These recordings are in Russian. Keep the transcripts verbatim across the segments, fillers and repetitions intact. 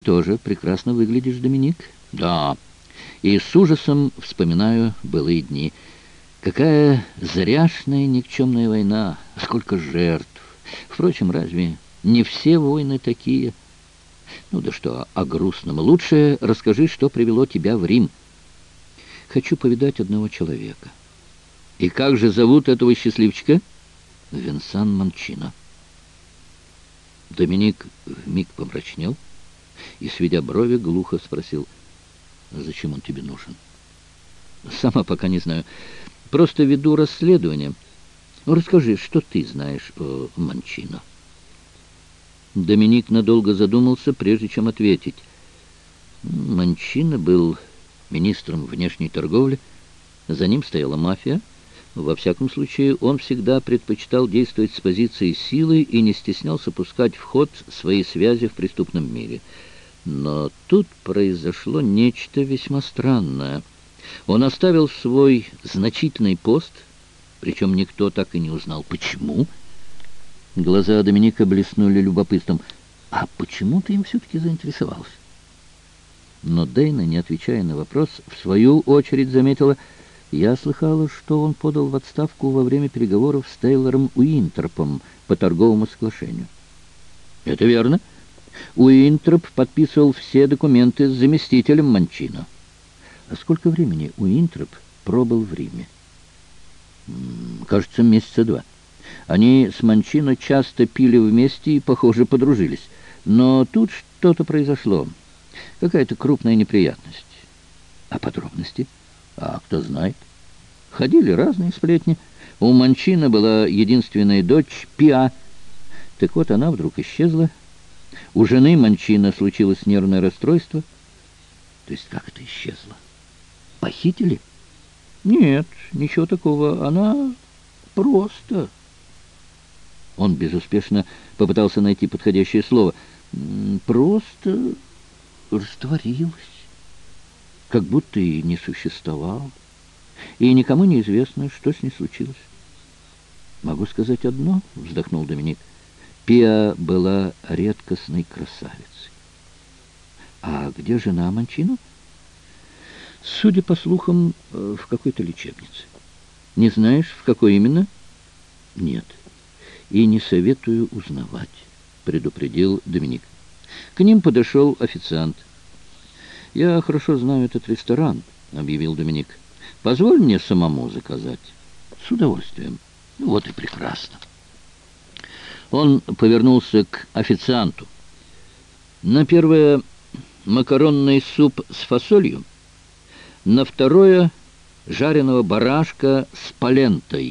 тоже прекрасно выглядишь, Доминик. Да. И с ужасом вспоминаю былые дни. Какая зряшная никчемная война, сколько жертв. Впрочем, разве не все войны такие? Ну да что о грустном. Лучше расскажи, что привело тебя в Рим. Хочу повидать одного человека. И как же зовут этого счастливчика? Венсан Манчино. Доминик вмиг помрачнел и, сведя брови, глухо спросил: «Зачем он тебе нужен?» «Сама пока не знаю. Просто веду расследование. Ну, расскажи, что ты знаешь о Манчино?» Доминик надолго задумался, прежде чем ответить. Манчино был министром внешней торговли, за ним стояла мафия. Во всяком случае, он всегда предпочитал действовать с позиции силы и не стеснялся пускать в ход свои связи в преступном мире. Но тут произошло нечто весьма странное. Он оставил свой значительный пост, причем никто так и не узнал, почему. Глаза Доминика блеснули любопытством. «А почему ты им все-таки заинтересовался?» Но Дейна, не отвечая на вопрос, в свою очередь заметила: «Я слыхала, что он подал в отставку во время переговоров с Тейлором Уинтропом по торговому соглашению». «Это верно. Уинтроп подписывал все документы с заместителем Манчино». «А сколько времени Уинтроп пробыл в Риме?» «Кажется, месяца два. Они с Манчино часто пили вместе и, похоже, подружились. Но тут что-то произошло. Какая-то крупная неприятность». «А подробности?» «А кто знает. Ходили разные сплетни. У Манчино была единственная дочь Пиа. Так вот, она вдруг исчезла. У жены Манчино случилось нервное расстройство». «То есть как это исчезла? Похитили?» «Нет, ничего такого. Она просто...» Он безуспешно попытался найти подходящее слово. «Просто растворилась. Как будто и не существовало. И никому не известно, что с ней случилось». «Могу сказать одно», — вздохнул Доминик. «Пиа была редкостной красавицей». «А где жена Манчино?» «Судя по слухам, в какой-то лечебнице». «Не знаешь, в какой именно?» «Нет. И не советую узнавать», — предупредил Доминик. К ним подошел официант. «Я хорошо знаю этот ресторан», — объявил Доминик. «Позволь мне самому заказать». «С удовольствием». «Вот и прекрасно». Он повернулся к официанту. «На первое — макаронный суп с фасолью, на второе — жареного барашка с полентой».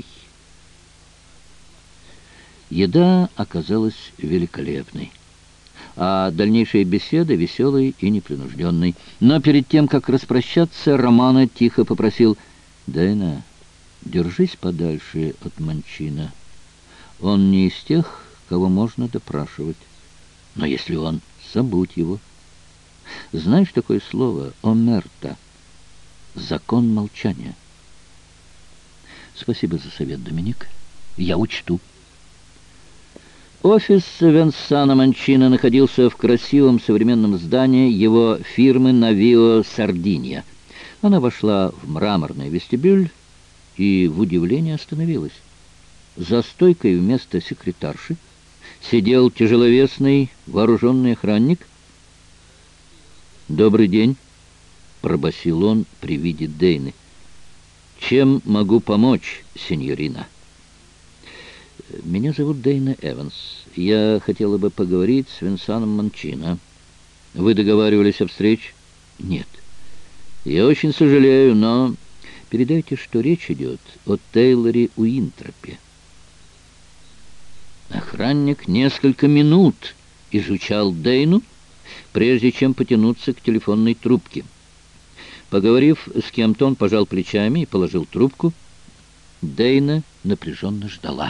Еда оказалась великолепной, а дальнейшая беседа веселой и непринужденной. Но перед тем, как распрощаться, Романо тихо попросил: «Дейна, держись подальше от Манчино. Он не из тех, кого можно допрашивать. Но если он, забудь его. Знаешь такое слово «омерта»? Закон молчания». «Спасибо за совет, Доминик. Я учту». Офис Венсана Манчино находился в красивом современном здании его фирмы «Навио Сардинья». Она вошла в мраморный вестибюль и в удивлении остановилась. За стойкой вместо секретарши сидел тяжеловесный вооруженный охранник. «Добрый день», — пробасил он при виде Дейны. «Чем могу помочь, сеньорина?» «Меня зовут Дейна Эванс. Я хотела бы поговорить с Венсаном Манчино». «Вы договаривались о встрече?» «Нет». «Я очень сожалею, но передайте, что речь идет о Тейлоре Уинтропе». Охранник несколько минут изучал Дейну, прежде чем потянуться к телефонной трубке. Поговорив с кем-то, он пожал плечами и положил трубку. Дейна напряженно ждала.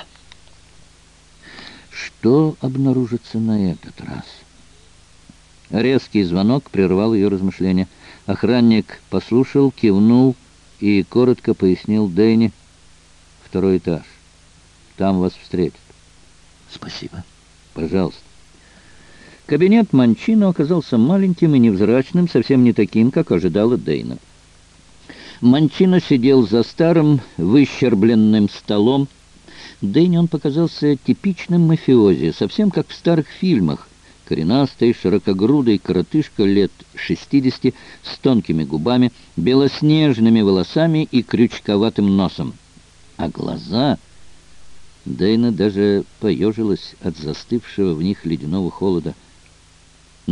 Что обнаружится на этот раз? Резкий звонок прервал ее размышления. Охранник послушал, кивнул и коротко пояснил Дейне: «Второй этаж. Там вас встретят». «Спасибо». «Пожалуйста». Кабинет Манчино оказался маленьким и невзрачным, совсем не таким, как ожидала Дейна. Манчино сидел за старым выщербленным столом. Дейне он показался типичным мафиози, совсем как в старых фильмах. Коренастый, широкогрудый коротышка лет шестидесяти, с тонкими губами, белоснежными волосами и крючковатым носом. А глаза... Дейна даже поежилась от застывшего в них ледяного холода.